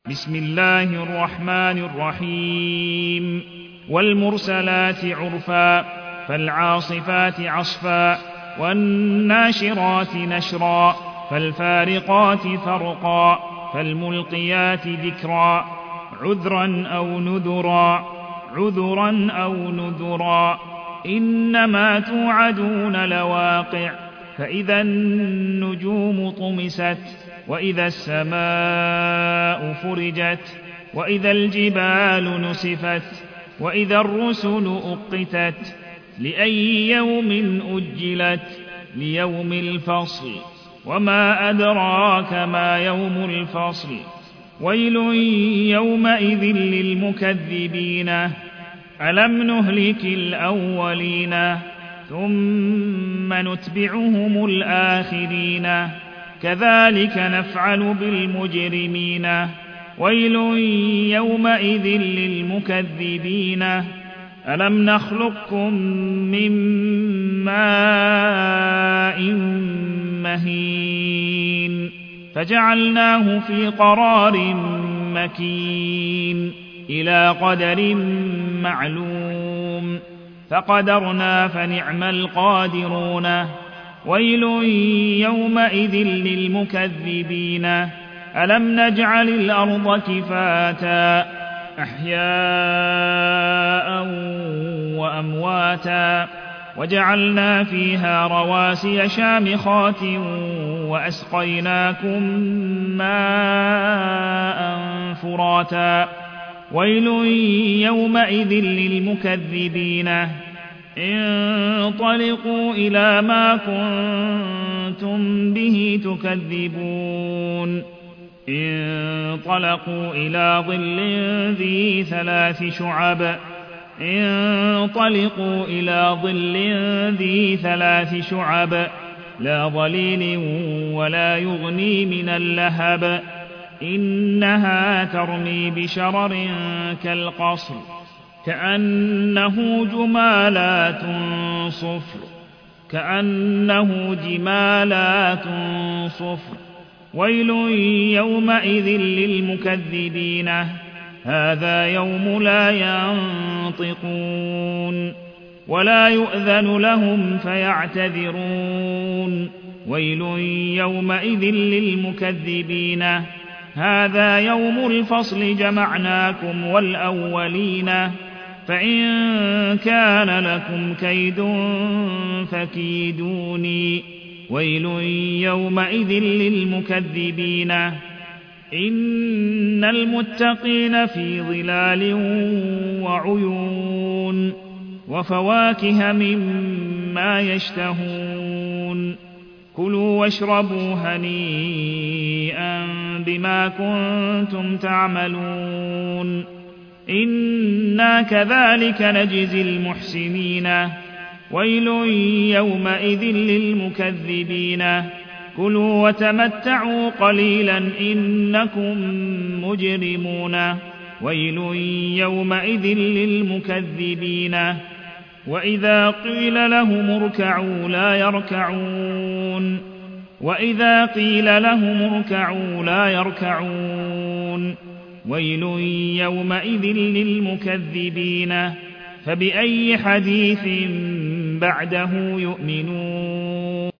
بسم الله الرحمن الرحيم والمرسلات عرفا فالعاصفات عصفا والناشرات نشرا فالفارقات فرقا فالملقيات ذكرا عذرا أو نذرا إنما توعدون لواقع فإذا النجوم طمست وإذا السماء فرجت وإذا الجبال نسفت وإذا الرسل أقتت لأي يوم أجلت ليوم الفصل وما أدراك ما يوم الفصل ويل يومئذ للمكذبين ألم نهلك الأولين ثم نتبعهم الآخرين كذلك نفعل بالمجرمين ويل يومئذ للمكذبين ألم نخلقكم من ماء مهين فجعلناه في قرار مكين إلى قدر معلوم فقدرنا فنعم القادرون ويل يومئذ للمكذبين ألم نجعل الأرض كفاتا أحياء وأمواتا وجعلنا فيها رواسي شامخات وأسقيناكم ماء فراتا ويل يومئذ للمكذبين انطلقوا إلى ما كنتم به تكذبون انطلقوا إلى ظل ذي ثلاث شعب لا ظليل ولا يغني من اللهب إنها ترمي بشرر كالقصر كأنه جمالات صفر ويل يومئذ للمكذبين هذا يوم لا ينطقون ولا يؤذن لهم فيعتذرون ويل يومئذ للمكذبين هذا يوم الفصل جمعناكم والأولين فإن كان لكم كيد فكيدوني ويل يومئذ للمكذبين إن المتقين في ظلال وعيون وفواكه مما يشتهون كلوا واشربوا هنيئا بما كنتم تعملون إنا كذلك نجزي المحسنين ويل يومئذ للمكذبين كلوا وتمتعوا قليلا إنكم مجرمون ويل يومئذ للمكذبين وإذا قيل لهم اركعوا لا يركعون ويل يومئذ للمكذبين فبأي حديث بعده يؤمنون